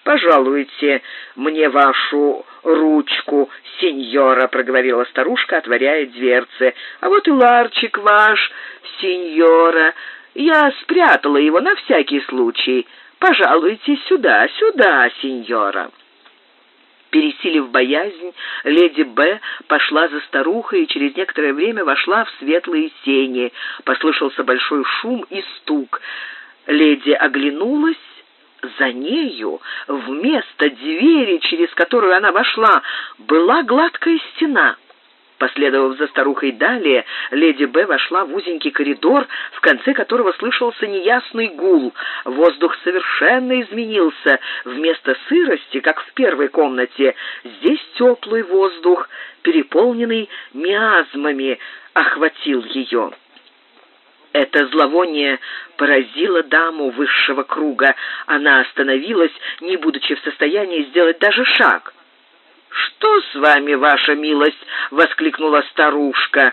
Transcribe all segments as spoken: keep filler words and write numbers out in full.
«Пожалуйте мне вашу ручку, сеньора», — проговорила старушка, отворяя дверцы. «А вот и ларчик ваш, сеньора. Я спрятала его на всякий случай. Пожалуйте сюда, сюда, сеньора». Пересилив боязнь, леди Б. пошла за старухой и через некоторое время вошла в светлые сени. Послышался большой шум и стук. Леди оглянулась. За нею, вместо двери, через которую она вошла, была гладкая стена. Последовав за старухой далее, леди Б. вошла в узенький коридор, в конце которого слышался неясный гул. Воздух совершенно изменился. Вместо сырости, как в первой комнате, здесь теплый воздух, переполненный миазмами, охватил ее. Это зловоние поразило даму высшего круга. Она остановилась, не будучи в состоянии сделать даже шаг. «Что с вами, ваша милость?» — воскликнула старушка.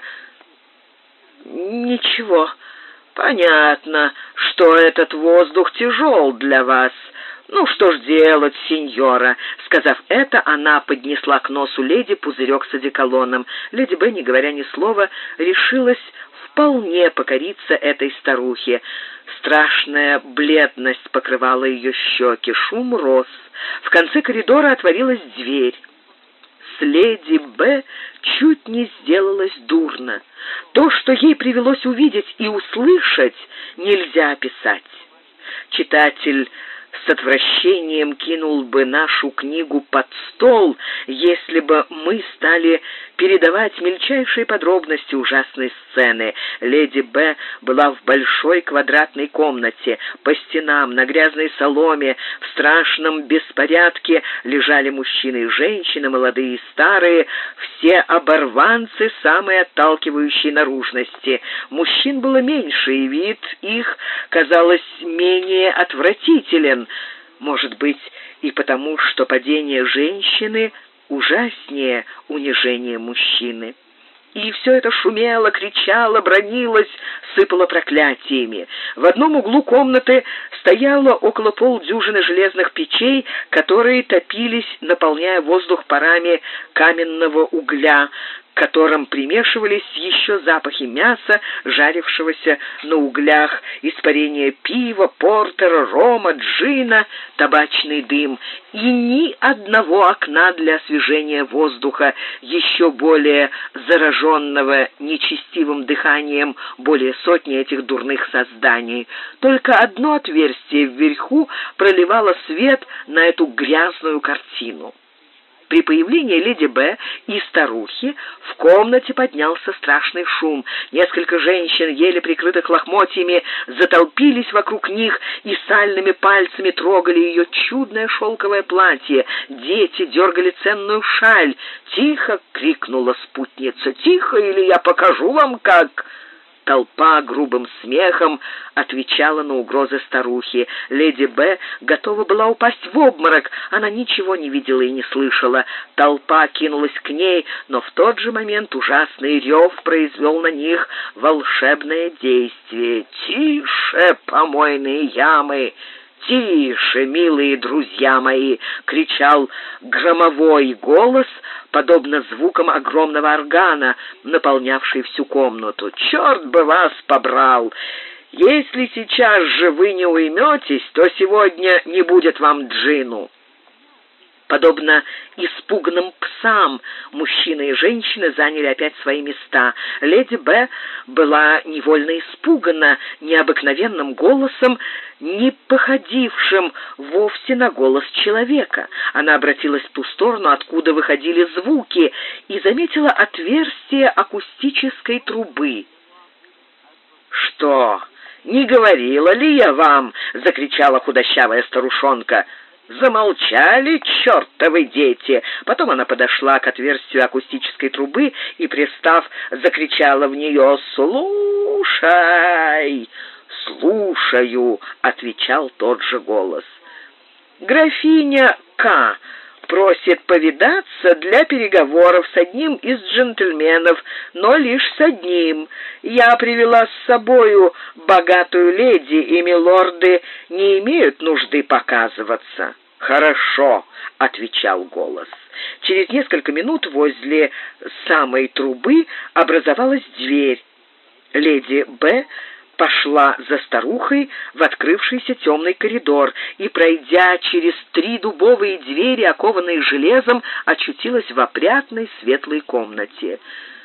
«Ничего. Понятно, что этот воздух тяжел для вас. Ну, что ж делать, сеньора?» Сказав это, она поднесла к носу леди пузырек с одеколоном. Леди Б, не говоря ни слова, решилась вполне покориться этой старухе. Страшная бледность покрывала ее щеки, шум рос. В конце коридора отворилась дверь. С леди Б. чуть не сделалось дурно. То, что ей привелось увидеть и услышать, нельзя описать. Читатель с отвращением кинул бы нашу книгу под стол, если бы мы стали передавать мельчайшие подробности ужасной сцены. Леди Б. была в большой квадратной комнате. По стенам, на грязной соломе, в страшном беспорядке лежали мужчины и женщины, молодые и старые, все оборванцы самой отталкивающей наружности. Мужчин было меньше, и вид их, казалось, менее отвратителен. Может быть, и потому, что падение женщины ужаснее унижения мужчины. И все это шумело, кричало, бранилось, сыпало проклятиями. В одном углу комнаты стояло около полдюжины железных печей, которые топились, наполняя воздух парами каменного угля, к которым примешивались еще запахи мяса, жарившегося на углях, испарение пива, портера, рома, джина, табачный дым. И ни одного окна для освежения воздуха, еще более зараженного нечестивым дыханием более сотни этих дурных созданий. Только одно отверстие вверху проливало свет на эту грязную картину. При появлении леди Б. и старухи в комнате поднялся страшный шум. Несколько женщин, еле прикрытых лохмотьями, затолпились вокруг них и сальными пальцами трогали ее чудное шелковое платье. Дети дергали ценную шаль. «Тихо!» — крикнула спутница. «Тихо, или я покажу вам, как...» Толпа грубым смехом отвечала на угрозы старухи. Леди Б. готова была упасть в обморок. Она ничего не видела и не слышала. Толпа кинулась к ней, но в тот же момент ужасный рев произвел на них волшебное действие. «Тише, помойные ямы! «Тише, милые друзья мои!» — кричал громовой голос, подобно звукам огромного органа, наполнявший всю комнату. «Черт бы вас побрал! Если сейчас же вы не уйметесь, то сегодня не будет вам джину». Подобно испуганным псам, мужчины и женщины заняли опять свои места. Леди Б. была невольно испугана необыкновенным голосом, не походившим вовсе на голос человека. Она обратилась в ту сторону, откуда выходили звуки, и заметила отверстие акустической трубы. «Что, не говорила ли я вам?» — закричала худощавая старушонка. «Замолчали, чертовы дети!» Потом она подошла к отверстию акустической трубы и, пристав, закричала в нее: «Слушай!» «Слушаю!» — отвечал тот же голос. «Графиня К. просит повидаться для переговоров с одним из джентльменов, но лишь с одним. Я привела с собою богатую леди, и милорды не имеют нужды показываться». «Хорошо», — отвечал голос. Через несколько минут возле самой трубы образовалась дверь. Леди Б. пошла за старухой в открывшийся темный коридор и, пройдя через три дубовые двери, окованные железом, очутилась в опрятной светлой комнате.